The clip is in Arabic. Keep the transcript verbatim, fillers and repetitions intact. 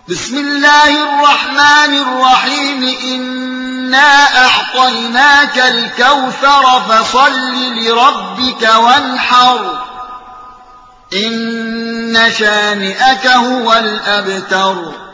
بسم الله الرحمن الرحيم إنا أعطيناك الكوثر فصل لربك وانحر إن شانئك هو الأبتر